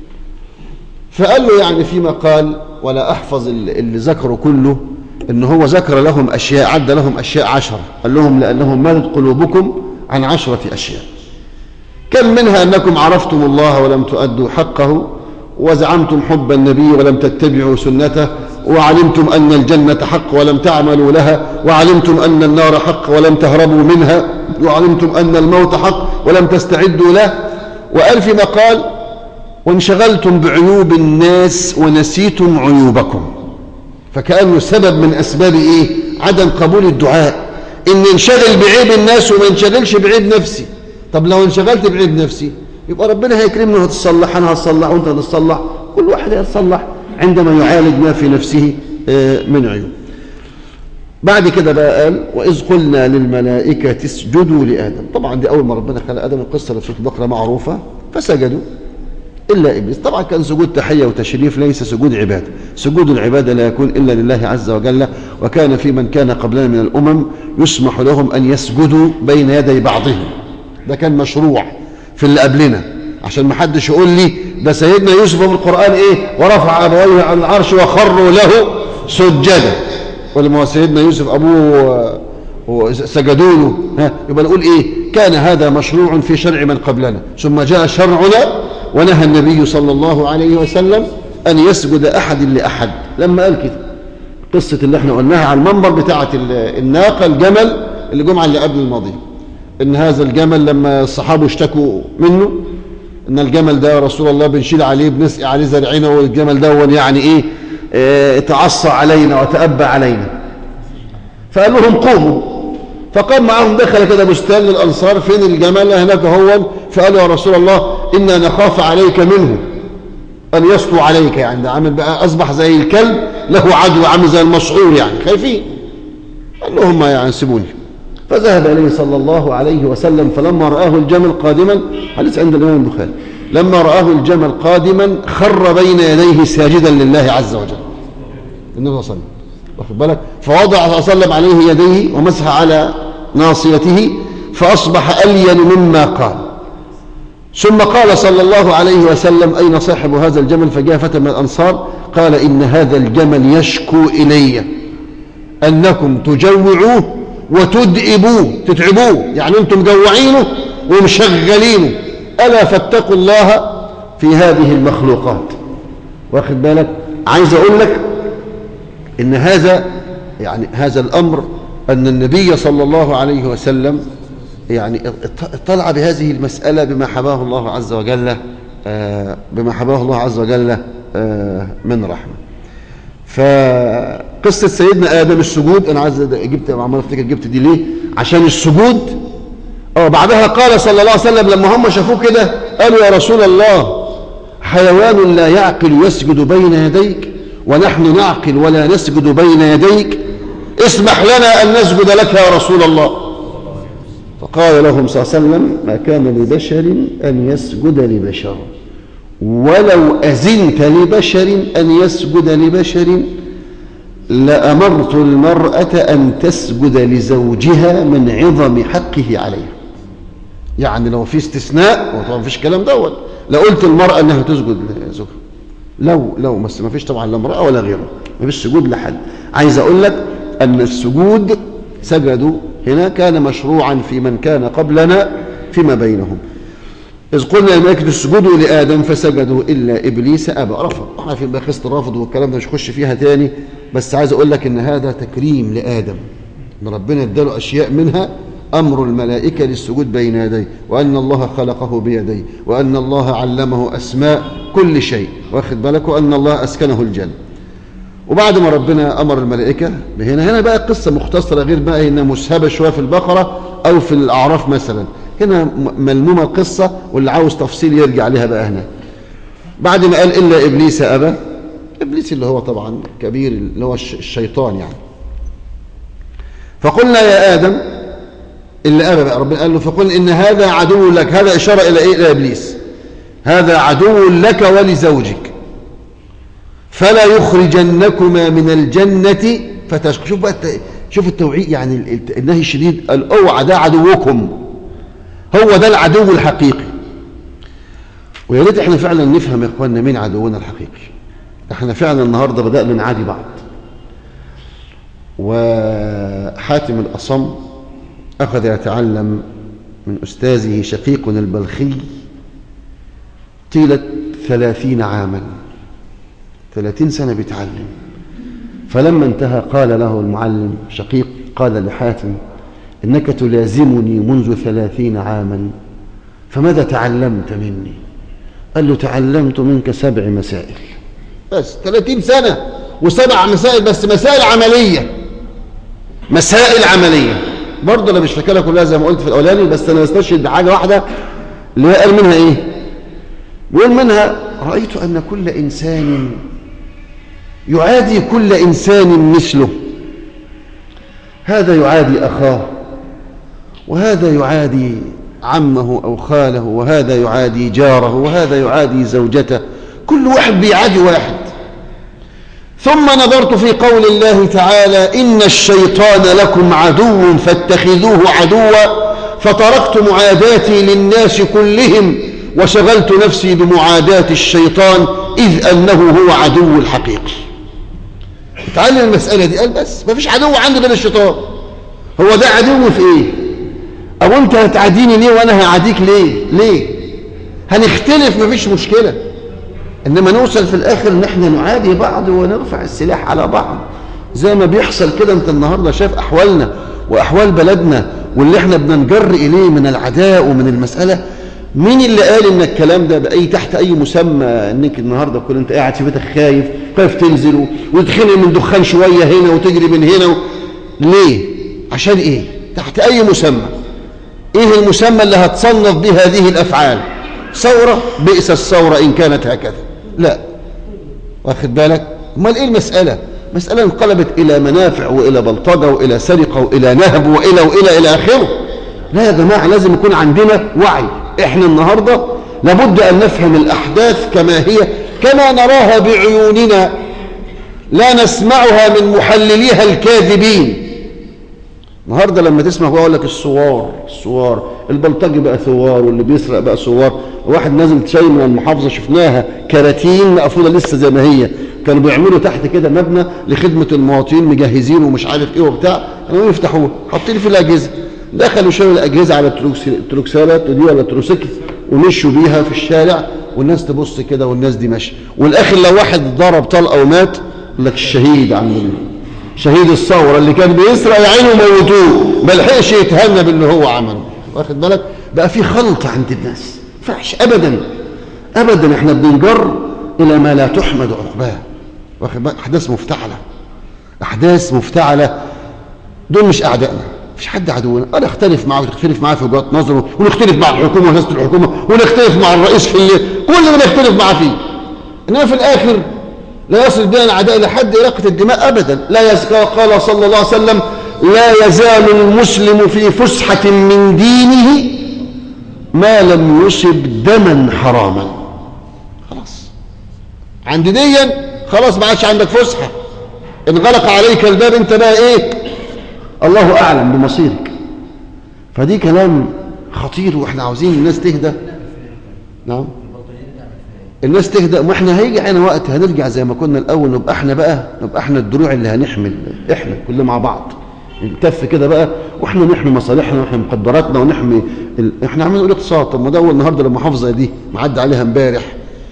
فقال له يعني فيما قال ولا احفظ اللي ذكره كله، ان هو ذكر لهم اشياء، عد لهم اشياء عشر، قال لهم لانهم مالت قلوبكم عن عشرة اشياء. كم منها انكم عرفتم الله ولم تؤدوا حقه، وزعمتم حب النبي ولم تتبعوا سنته، وعلمتم ان الجنة حق ولم تعملوا لها، وعلمتم ان النار حق ولم تهربوا منها، وعلمتم ان الموت حق ولم تستعدوا له. وقال فيما قال وانشغلتم بعيوب الناس ونسيتم عيوبكم. فكأنه سبب من أسباب إيه؟ عدم قبول الدعاء، إن انشغل بعيب الناس وما انشغلش بعيب نفسي. طب لو انشغلت بعيب نفسي يبقى ربنا هيكرمني وهتصلح، أنا هتصلح وأنت هتصلح، كل واحد هيتصلح عندما يعالج ما في نفسه من عيوب. بعد كده بقى قال وإذ قلنا للملائكة اسجدوا لآدم. طبعا دي أول ما ربنا خلق آدم، القصة اللي في سورة البقرة معروفة، فسجدوا إلا إبليس. طبعا كان سجود تحية وتشريف، ليس سجود عبادة. سجود العبادة لا يكون إلا لله عز وجل. وكان في من كان قبلنا من الأمم يسمح لهم أن يسجدوا بين يدي بعضهم، ده كان مشروع في اللي قبلنا، عشان ما حدش يقول لي ده سيدنا يوسف في القرآن إيه ورفع أبويه على العرش وخروا له سجدا، ولما هو سيدنا يوسف أبوه سجدوا له، ها يبقى نقول إيه؟ كان هذا مشروع في شرع من قبلنا، ثم جاء شرعنا ونهى النبي صلى الله عليه وسلم أن يسجد أحد لأحد. لما قال كده قصة اللي احنا قلناها على المنبر بتاعة الناقة الجمل اللي جمعة اللي قبل الماضي، إن هذا الجمل لما الصحابة اشتكوا منه إن الجمل ده يا رسول الله بنشيل عليه بنسقي عليه زرعنا، والجمل ده يعني إيه اه تعصى علينا وتأبى علينا، فقال لهم قوموا. فقام معهم، دخل كده بستان للأنصار، فين الجمل؟ هناك هو. فقالوا يا رسول الله إنا نخاف عليك منه أن يسطو عليك، يعني ده عامل بقى أصبح زي الكلب له عدو، عامل زي المسعور، يعني خايفين. قال لهم ما يعني سيبوني. فذهب إليه صلى الله عليه وسلم، فلما رآه الجمل قادما، حديث عند الإمام البخاري، لما رآه الجمل قادما خر بين يديه ساجدا لله عز وجل. النبي صلى الله عليه وسلم واخد بالك، فوضع صلى الله عليه وسلم عليه يديه ومسح على ناصيته فأصبح ألين مما قال. ثم قال صلى الله عليه وسلم أين صاحب هذا الجمل؟ فجاء فتى من الأنصار قال إن هذا الجمل يشكو إلي أنكم تجوعوه وتدئبوه، تتعبوه، يعني أنتم جوعينه ومشغلينه، ألا فاتقوا الله في هذه المخلوقات. واخد بالك؟ عايز أقول لك إن هذا يعني هذا الأمر أن النبي صلى الله عليه وسلم يعني اطلع بهذه المسألة بما حباه الله عز وجل، بما حباه الله عز وجل من رحمة. فقصة سيدنا آدم السجود، أنا عايز جبت عمال افتكر جبت دي ليه؟ عشان السجود. اه بعدها قال صلى الله عليه وسلم لما هم شافوه كده قالوا يا رسول الله حيوان لا يعقل يسجد بين يديك ونحن نعقل ولا نسجد بين يديك، اسمح لنا أن نسجد لك يا رسول الله. فقال لهم صلى الله عليه وسلم ما كان لبشر أن يسجد لبشر، ولو أذنت لبشر أن يسجد لبشر لأمرت المرأة أن تسجد لزوجها من عظم حقه عليها. يعني لو في استثناء، وطبعا ما فيش كلام دوت، لقلت المرأة أنها تسجد لزوجها، لو لو بس ما فيش طبعا لا امرأة ولا غيره، ما فيش سجود لحد. عايز أقول لك أن السجود سجدوا هنا كان مشروعا في من كان قبلنا فيما بينهم. إذ قلنا للملائكة اسجدوا لآدم فسجدوا إلا إبليس أبى، رفض. احنا في قصة الرفض والكلام ده مش هخش فيها تاني، بس عايز أقول لك إن هذا تكريم لآدم، إن ربنا اداله أشياء منها أمر الملائكة للسجود بين يديه، وأن الله خلقه بيديه، وأن الله علمه أسماء كل شيء، واخد بالك، وأن الله أسكنه الجنة. وبعد ما ربنا أمر الملائكة هنا هنا بقى قصة مختصرة، غير بقى إنها مسهبة شوية في البقرة أو في الأعراف مثلا، هنا ملمومة القصة، واللي عاوز تفصيل يرجع لها بقى هنا. بعد ما قال إلا إبليس أبى، إبليس اللي هو طبعا كبير اللي هو الشيطان يعني. فقلنا يا آدم اللي أبى بقى ربنا قال له فقل إن هذا عدو لك، هذا إشارة إلى إيه؟ إلى إبليس، هذا عدو لك ولزوجك فلا يخرجنكما من الجنة فتشقى. شوف بقى شوف التوعية، يعني النهي الشديد، الأوعى ده عدوكم، هو ده العدو الحقيقي. ويا ريت احنا فعلا نفهم يا اخواننا مين عدونا الحقيقي. احنا فعلا النهارده بدأنا نعادي بعض. وحاتم الأصم أخذ يتعلم من أستاذه شقيق البلخي طيلة ثلاثين عاما، ثلاثين سنة بيتعلم. فلما انتهى قال له المعلم شقيق، قال لحاتم إنك تلازمني منذ ثلاثين عاما، فماذا تعلمت مني؟ قال له تعلمت منك سبع مسائل. بس ثلاثين سنة وسبع مسائل، بس مسائل عملية، مسائل عملية. برضه أنا مش فاكرها كلها زي ما قلت في الأولاني، بس أنا بستشهد بحاجة واحدة اللي هي قال منها إيه؟ بيقول منها: رأيت أن كل إنسان يعادي كل إنسان مثله، هذا يعادي أخاه، وهذا يعادي عمه أو خاله، وهذا يعادي جاره، وهذا يعادي زوجته، كل واحد بيعادي واحد. ثم نظرت في قول الله تعالى: إن الشيطان لكم عدو فاتخذوه عدوا، فتركت معاداتي للناس كلهم وشغلت نفسي بمعاداة الشيطان إذ أنه هو عدو الحقيقي. تعلم المسألة دي. قال بس ما فيش عدو عندي غير الشيطان. هو ده عدو في ايه؟ او انت هتعاديني ليه وانا هعاديك ليه؟ ليه؟ هنختلف ما فيش مشكلة، انما نوصل في الاخر ان احنا نعادي بعض ونرفع السلاح على بعض زي ما بيحصل كده. انت النهاردة شايف احوالنا واحوال بلدنا واللي احنا بننجر اليه من العداء ومن المسألة. مين اللي قال ان الكلام ده بأي تحت اي مسمى انك النهارده كل انت قاعد في بيتك خايف خايف تنزل وتتخنق من دخان شويه هنا وتجري من هنا و... ليه؟ عشان ايه؟ تحت اي مسمى؟ ايه المسمى اللي هتصنف به هذه الافعال؟ ثوره؟ بئس الثوره ان كانت هكذا. لا، واخد بالك؟ امال ايه المساله؟ مساله انقلبت الى منافع والى بلطجه والى سرقه والى نهب والى والى الى اخره. لا يا جماعه، لازم يكون عندنا وعي. احنا النهاردة لابد ان نفهم الاحداث كما هي، كما نراها بعيوننا، لا نسمعها من محلليها الكاذبين. النهاردة لما تسمع بقول لك الثوار الثوار البلطجي بقى ثوار، واللي بيسرق بقى ثوار. واحد نازل شاي من المحافظة شفناها كراتين مقفولة لسه زي ما هي، كانوا بيعملوا تحت كده مبنى لخدمة المواطنين مجهزين ومش عارف ايه وبتاع، كانوا يفتحوه حاطين في الاجهزة. دخلوا شالوا الاجهزه على التروكسالات دي ولا التروسيكل ومشوا بيها في الشارع، والناس تبص كده والناس دي ماشيه. والاخر لو واحد ضرب طلقه ومات يقول لك الشهيد عندنا، شهيد الثوره اللي كان بيسرق يا عينه موتوه، ما لحقش يتهنى باللي هو عمله. واخد بالك؟ بقى في خلط عند الناس، ما ينفعش ابدا ابدا. احنا بنجر الى ما لا تحمد عقباه. واخد بالك؟ احداث مفتعله، احداث مفتعله. دول مش اعدائنا، مش حد عدونا. انا اختلف معاه وتختلف معاه في وجهات نظره، ونختلف مع الحكومه وناس الحكومه، ونختلف مع الرئيس في اللي كل ما نختلف معاه فيه، انما في الاخر لا يصل بنا العداء الى حد اراقه الدماء ابدا. لا يزكى. قال صلى الله عليه وسلم: لا يزال المسلم في فسحه من دينه ما لم يصب دما حراما. خلاص عند ديا خلاص ما عادش عندك فسحه، انغلق عليك الباب، انت بقى ايه؟ الله أعلم بمصيرك. فدي كلام خطير، وإحنا عاوزين الناس تهدى. نعم، الناس تهدى. وإحنا هيجي علينا وقت هنرجع زي ما كنا الأول، نبقى إحنا بقى نبقى إحنا الدروع اللي هنحمل، إحنا كلنا مع بعض نتف كده بقى، وإحنا نحمي مصالحنا ونحمي مقدراتنا ونحمي ال... إحنا عاملين نقول اقتصاد. طب ما ده النهارده المحافظة دي معدي عليها امبارح،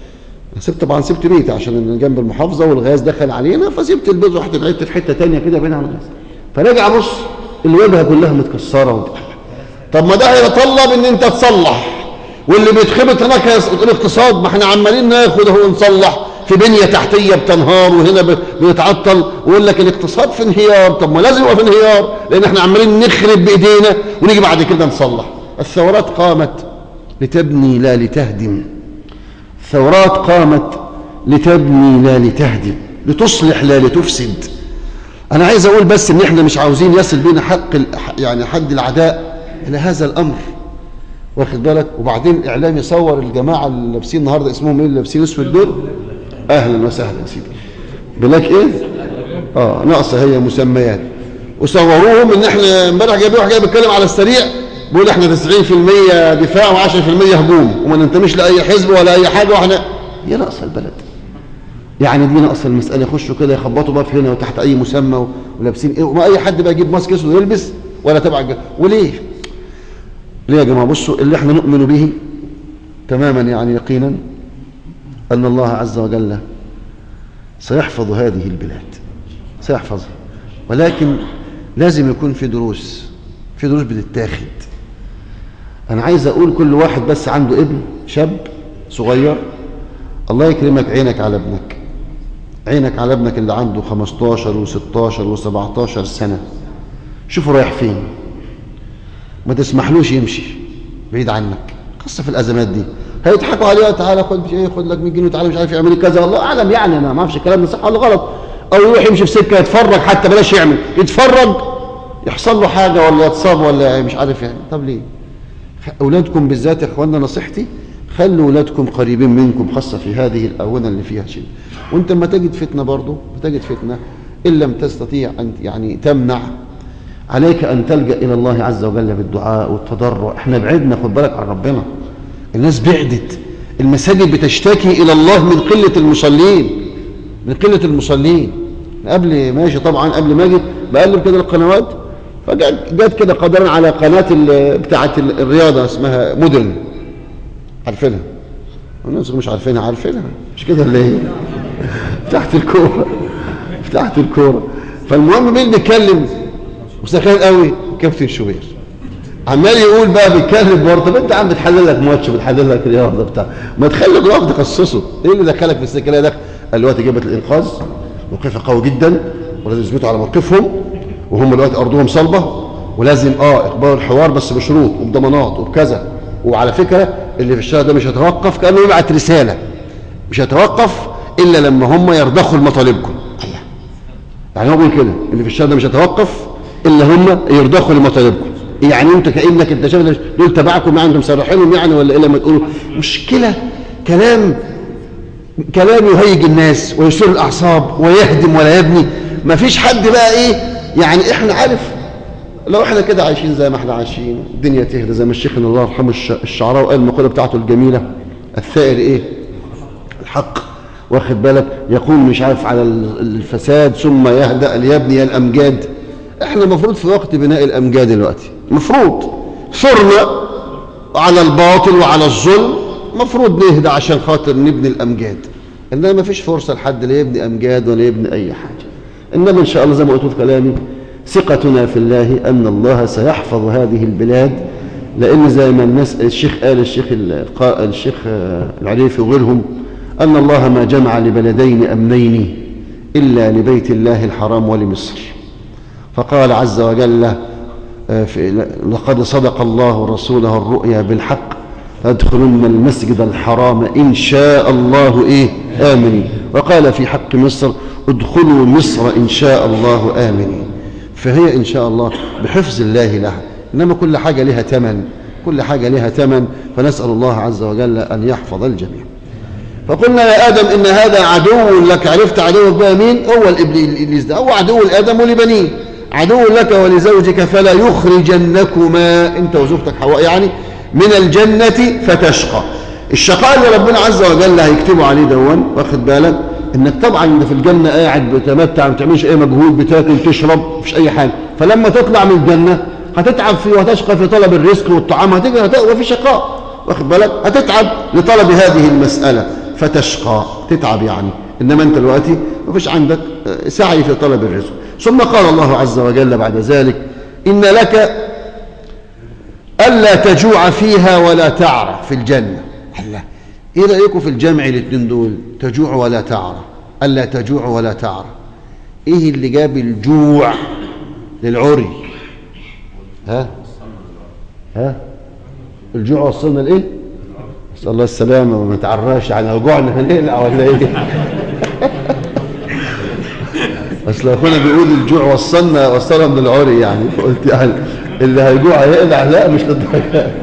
سبت طبعا سبت بيتي عشان جنب المحافظة والغاز دخل علينا، فسبت البيت ورحت لقيت في حتة تانية كده بينها الغاز، فرجع بص الواجهه كلها متكسره و... طب ما ده هيتطلب ان انت تصلح، واللي بيتخبط هناك الاقتصاد، ما احنا عمالين ناخد اهو نصلح في بنيه تحتيه بتنهار وهنا بيتعطل، ويقول لك الاقتصاد في انهيار. طب ما لازم يبقى في انهيار، لان احنا عمالين نخرب بايدينا ونيجي بعد كده نصلح. الثورات قامت لتبني لا لتهدم، الثورات قامت لتبني لا لتهدم، لتصلح لا لتفسد. أنا عايز أقول بس إن إحنا مش عاوزين يصل بينا حق يعني حد العداء إلى هذا الأمر، واخد بالك؟ وبعدين الإعلام يصور الجماعة اللي لابسين النهارده اسمهم إيه اللي لابسين أسود دول؟ أهلا وسهلا سيدي. بلاك إيه؟ آه ناقصة هي مسميات. وصوروهم إن إحنا امبارح جايبين واحد جاي بيتكلم على السريع بيقول إحنا تسعين في المية دفاع وعشرة في المية هجوم، وما ننتميش لأي حزب ولا أي حاجة، وإحنا هي ناقصة البلد. يعني دي ناقصه المساله، يخشوا كده يخبطوا بقى في هنا وتحت اي مسمى ولابسين ايه، وما اي حد بقى يجيب ماسك اسود ويلبس ولا تبع الجو. وليه؟ ليه يا جماعه؟ بصوا، اللي احنا نؤمن به تماما يعني يقينا ان الله عز وجل سيحفظ هذه البلاد، سيحفظها، ولكن لازم يكون في دروس، في دروس بتتاخد. انا عايز اقول كل واحد بس عنده ابن شاب صغير، الله يكرمك عينك على ابنك، عينك على ابنك اللي عنده خمستاشر وستاشر وسبعتاشر سنة، شوفوا رايح فين، ما تسمحلوش يمشي بعيد عنك، خاصة في الأزمات دي. هيضحكوا عليه، تعالى خد ايه، خد لك مية جنيه وتعالى مش عارف يعمل كذا، الله أعلم يعني، أنا ما أعرفش الكلام ده صح ولا غلط. أو يروح يمشي في سكة يتفرج، حتى بلاش يعمل، يتفرج يحصل له حاجة ولا يتصاب ولا مش عارف يعني. طب ليه؟ أولادكم بالذات يا إخواننا نصيحتي، خلوا أولادكم قريبين منكم، خاصة في هذه الآونة اللي فيها شيء. وأنت ما تجد فتنة برضه، تجد فتنة إن لم تستطيع أن يعني تمنع، عليك أن تلجأ إلى الله عز وجل بالدعاء والتضرع. احنا بعدنا، خد بالك عن ربنا، الناس بعدت، المساجد بتشتكي إلى الله من قلة المصلين، من قلة المصلين. قبل ماشي طبعا، قبل ما اجي بقلب كده القنوات، فجت كده قدرا على قناة بتاعة الرياضة اسمها مودرن، عارفينها؟ الناس مش عارفينها، عارفينها مش كده اللي هي تحت الكورة، تحت الكورة. فالمهم مين بيتكلم مستخيل قوي؟ كابتن شوبير عمال يقول بقى، بيتكلم برضه. طب انت عم بتحلل لك ماتش، بتحلل لك رياضه بتاع، ما تخلي جراف تخصصه. ايه اللي دخلك في السكه ده؟ دلوقتي جبهه الانقاذ موقفها قوي جدا، ولازم يثبتوا على موقفهم، وهم دلوقتي ارضهم صلبه، ولازم اه اقبال الحوار بس بشروط وبضمانات وبكذا. وعلى فكره اللي في الشارع ده مش هيتوقف، كانه يبعت رساله، مش هيتوقف الا لما هم يرضخوا لمطالبكم. يعني هو بيقول كده، اللي في الشارع ده مش هيتوقف الا هم يرضخوا لمطالبكم. يعني انت كانك انت شايف دول تبعكم يعني، انتم مسرحينهم يعني، ولا ايه لما تقولوا؟ مشكله، كلام كلام يهيج الناس ويثير الاعصاب ويهدم ولا يبني. ما فيش حد بقى ايه يعني، احنا عارف لو احنا كده عايشين زي ما احنا عايشين، الدنيا تهدى زي ما الشيخ الله يرحمه الشعراوي قال المقوله بتاعته الجميله، الثائر ايه؟ الحق. واخد بالك؟ يقول مش عارف على الفساد ثم يهدأ ليبني الامجاد. احنا المفروض في وقت بناء الامجاد دلوقتي، المفروض ثرنا على الباطل وعلى الظلم، المفروض نهدى عشان خاطر نبني الامجاد. انما ما فيش فرصه لحد لا يبني امجاد ولا يبني اي حاجه. انما ان شاء الله زي ما قلت في كلامي، ثقتنا في الله ان الله سيحفظ هذه البلاد، لان زي ما الناس الشيخ قال، الشيخ الشيخ العريفي وغيرهم، ان الله ما جمع لبلدين امنين الا لبيت الله الحرام ولمصر. فقال عز وجل لقد صدق الله رسوله الرؤيا بالحق لتدخلن المسجد الحرام إن شاء الله إيه آمنين. وقال في حق مصر ادخلوا مصر إن شاء الله آمنين. فهي إن شاء الله بحفظ الله لها، إنما كل حاجة لها ثمن، كل حاجة لها ثمن، فنسأل الله عز وجل أن يحفظ الجميع. فقلنا يا آدم إن هذا عدو لك. عرفت عدوك بقى مين؟ هو الإبليس ده، هو عدو لآدم ولبنيه، عدو لك ولزوجك فلا يخرجنكما، انت وزوجتك حواء يعني، من الجنة فتشقى. الشقاء اللي ربنا عز وجل هيكتبه عليه دون، واخد بالك انك طبعا انت في الجنة قاعد بتمتع، ما بتعملش اي مجهود، بتاكل تشرب، مفيش اي حاجة. فلما تطلع من الجنة هتتعب فيه وهتشقى في طلب الرزق والطعام، هتجي وفي شقاء، واخد بالك، هتتعب لطلب هذه المسألة فتشقى، تتعب يعني. انما انت دلوقتي مفيش عندك سعي في طلب الرزق. ثم قال الله عز وجل بعد ذلك إن لك ألا تجوع فيها ولا تعرى في الجنة. الله، إيه رأيكم في الجمع الاثنين دول؟ تجوع ولا تعرى، ألا تجوع ولا تعرى. إيه اللي جاب الجوع للعري؟ ها ها الجوع وصلنا لإيه؟ نسأل الله السلامة وما نتعراش يعني، رجوعنا هنقلع ولا إيه؟ اصل اخونا بيقول الجوع وصلنا وصلنا من العري يعني، فقلت يعني اللي هيجوع هيقلع، لا مش للدرجه.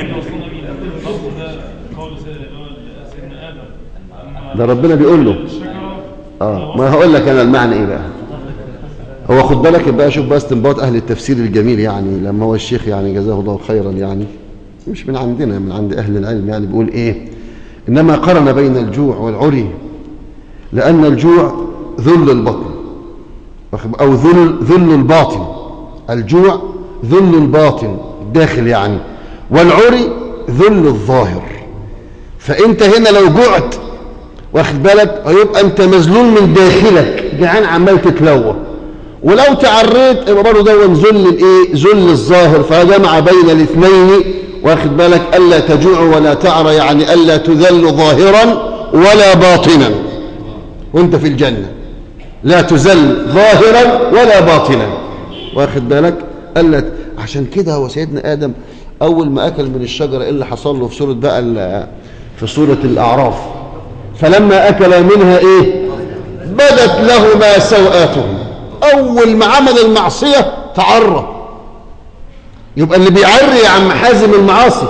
ده ربنا بيقول له اه ما هقول لك انا المعنى ايه بقى. هو خد بالك بقى، شوف بقى استنباط اهل التفسير الجميل يعني، لما هو الشيخ يعني جزاه الله خيرا يعني، مش من عندنا، من عند اهل العلم يعني، بيقول ايه؟ انما قرن بين الجوع والعري لان الجوع ذل البطن أو ذل, ذل الباطن. الجوع ذل الباطن الداخل يعني، والعري ذل الظاهر. فأنت هنا لو جعت، واخد بالك، هيبقى أنت مذلول من داخلك، جعان عمال تتلوى. ولو تعريت يبقى برضه ده ذل الايه؟ ذل الظاهر. فجمع بين الاثنين واخد بالك ألا تجوع ولا تعرى، يعني ألا تذل ظاهرا ولا باطنا، وانت في الجنة لا تذل ظاهرا ولا باطنا، واخد بالك ألا. عشان كده هو سيدنا آدم أول ما أكل من الشجرة إيه اللي حصل له في سورة بقى في سورة الأعراف؟ فلما أكل منها إيه؟ بدت لهما سوآتهم. أول ما عمل المعصية تعرى. يبقى اللي بيعري يا عم حازم المعاصي،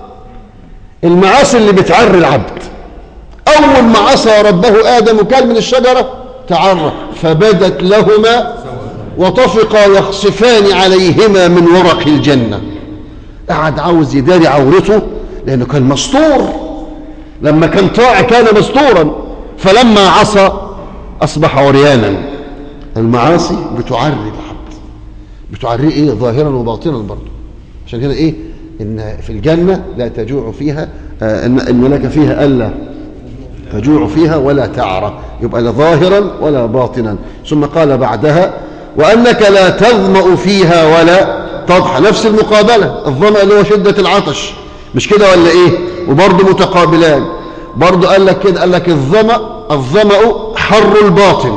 المعاصي اللي بتعري العبد. أول ما عصى ربه آدم وكان من الشجرة تعرى، فبدت لهما وطفقا يخصفان عليهما من ورق الجنة. قعد عاوز يداري عورته لأنه كان مستور، لما كان طاع كان مستورا، فلما عصى أصبح عريانا. المعاصي بتعري العبد، بتعري إيه؟ ظاهرا وباطنا برضه. عشان كده إيه؟ إن في الجنة لا تجوع فيها، آه إن, إن لك فيها ألا تجوع فيها ولا تعرى، يبقى لا ظاهرا ولا باطنا. ثم قال بعدها وأنك لا تظمأ فيها ولا تضحى. نفس المقابلة، الظمأ اللي هو شدة العطش، مش كده ولا إيه؟ وبرضه متقابلان. برضه قال لك كده، قال لك الظمأ الظمأ حر الباطن،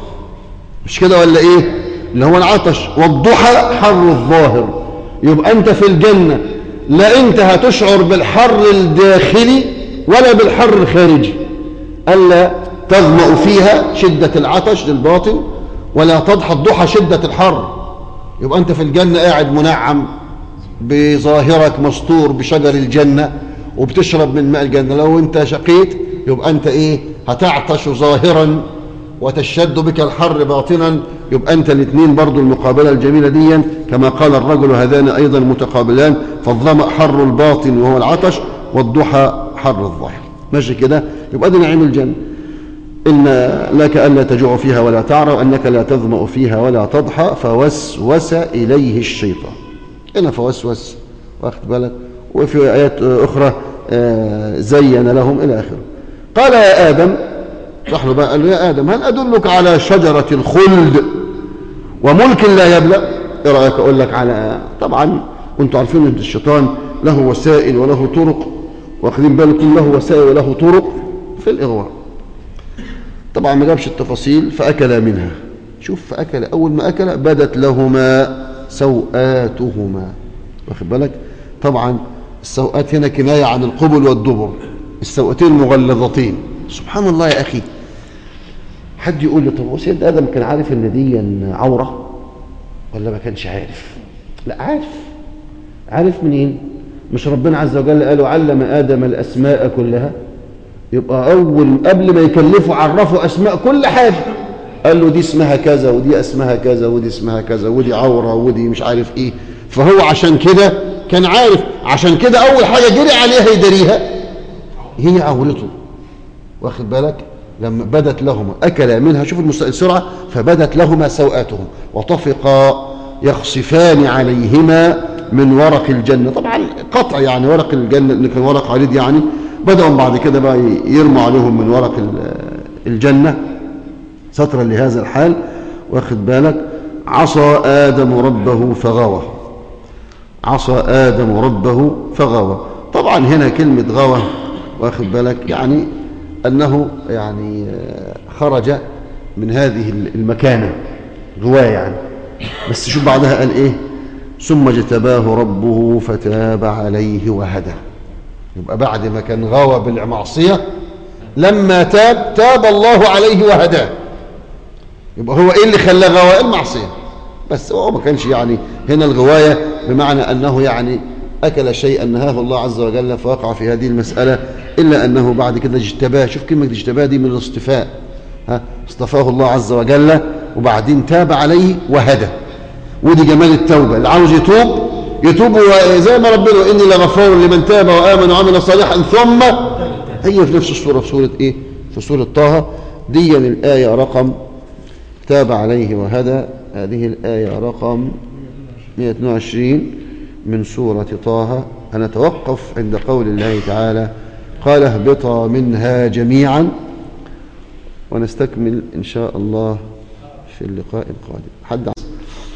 مش كده ولا إيه؟ اللي هو العطش. والضحى حر الظاهر. يبقى أنت في الجنة لا أنت هتشعر بالحر الداخلي ولا بالحر الخارجي. ألا تظمأ فيها شدة العطش للباطن، ولا تضحى الضحى شدة الحر. يبقى أنت في الجنة قاعد منعم بظاهرك مستور بشجر الجنة وبتشرب من ماء الجنة. لو أنت شقيت يبقى أنت إيه؟ هتعطش ظاهرا وتشد بك الحر باطنا. يبقى أنت الاثنين برضو المقابلة الجميلة دي كما قال الرجل هذان أيضا متقابلان. فالظمأ حر الباطن وهو العطش، والضحى حر الظاهر. ماشي كده؟ يبقى ده نعيم الجنة. إن لك ألا تجوع فيها ولا تعرى، وأنك لا تظمأ فيها ولا تضحى. فوسوس إليه الشيطان. هنا فوسوس، واخد بالك. وفي آيات أخرى زين لهم إلى آخره. قال يا آدم، راح له بقى قال له يا آدم هل أدلك على شجرة الخلد وملك لا يبلى؟ إيه رأيك أقول لك على، طبعا وأنتم عارفين أن الشيطان له وسائل وله طرق، واخدين بالكم، له وسائل وله طرق في الإغواء. طبعا ما جابش التفاصيل. فأكل منها، شوف، فأكل أول ما أكل بدت لهما سوآتهما، واخد بالك. طبعا السوآت هنا كناية عن القبل والدبر، السوأتين مغلظتين. سبحان الله يا أخي. حد يقول لي طب هو سيد آدم كان عارف إن دي عورة ولا ما كانش عارف؟ لا عارف. عارف منين؟ مش ربنا عز وجل قال علم آدم الأسماء كلها؟ يبقى أول قبل ما يكلفه عرفه أسماء كل حاجة، قال له دي اسمها كذا ودي اسمها كذا ودي اسمها كذا ودي عورة ودي مش عارف إيه. فهو عشان كده كان عارف. عشان كده أول حاجة جري عليها يدريها هي عورته، واخد بالك. لما بدت لهما أكل منها، شوف السرعة، فبدت لهما سوآتهم وطفقا يخصفان عليهما من ورق الجنة. طبعا قطع يعني ورق الجنة اللي كان ورق عريض يعني. بدأوا بعد كده بقى يرموا عليهم من ورق الجنة سترا لهذا الحال، واخد بالك. عصى آدم ربه فغوى. عصى آدم ربه فغوى. طبعا هنا كلمة غوى، واخد بالك، يعني أنه يعني خرج من هذه المكانة، غواه يعني. بس شوف بعدها قال إيه؟ ثم اجتباه ربه فتاب عليه وهدى. يبقى بعد ما كان غوى بالمعصية لما تاب تاب الله عليه وهداه. يبقى هو إيه اللي خلاه غوى؟ المعصية بس. هو ما كانش يعني هنا الغواية بمعنى أنه يعني أكل شيئا نهاه الله عز وجل فوقع في هذه المسألة، إلا أنه بعد كده اجتباه. شوف كلمة اجتباه دي من الاصطفاء، ها، اصطفاه الله عز وجل وبعدين تاب عليه وهدى. ودي جمال التوبة. اللي عاوز يتوب يتوب زي ما ربنا إني لغفور لمن تاب وآمن وعمل صالحا ثم. هي في نفس السورة، في سورة إيه؟ في سورة طه. دي الآية رقم تاب عليه وهدى، هذه الآية رقم مئة واثنين وعشرين من سورة طه. هنتوقف عند قول الله تعالى قال اهبطا منها جميعا، ونستكمل إن شاء الله في اللقاء القادم. حد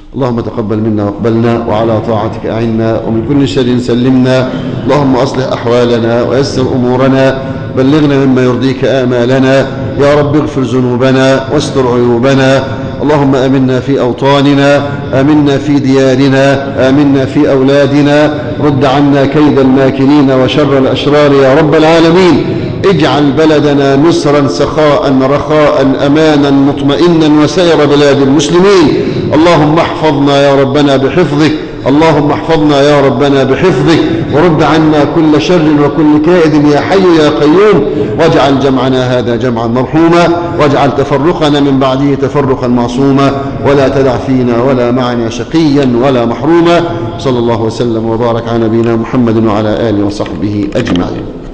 اللهم تقبل منا واقبلنا، وعلى طاعتك أعنا، ومن كل شر سلمنا. اللهم أصلح أحوالنا ويسر أمورنا، بلغنا مما يرضيك آمالنا. يا رب اغفر ذنوبنا واستر عيوبنا. اللهم آمنا في أوطاننا، آمنا في ديارنا، آمنا في أولادنا، رد عنا كيد الماكرين وشر الأشرار يا رب العالمين. اجعل بلدنا مصرا سخاء رخاء أمانا مطمئنا وسائر بلاد المسلمين. اللهم احفظنا يا ربنا بحفظك، اللهم احفظنا يا ربنا بحفظك، ورد عنا كل شر وكل كائد يا حي يا قيوم. واجعل جمعنا هذا جمعا مرحوما، واجعل تفرقنا من بعده تفرقا معصوما، ولا تدع فينا ولا معنا شقيا ولا محروما. صلى الله وسلم وبارك على نبينا محمد وعلى آله وصحبه أجمعين.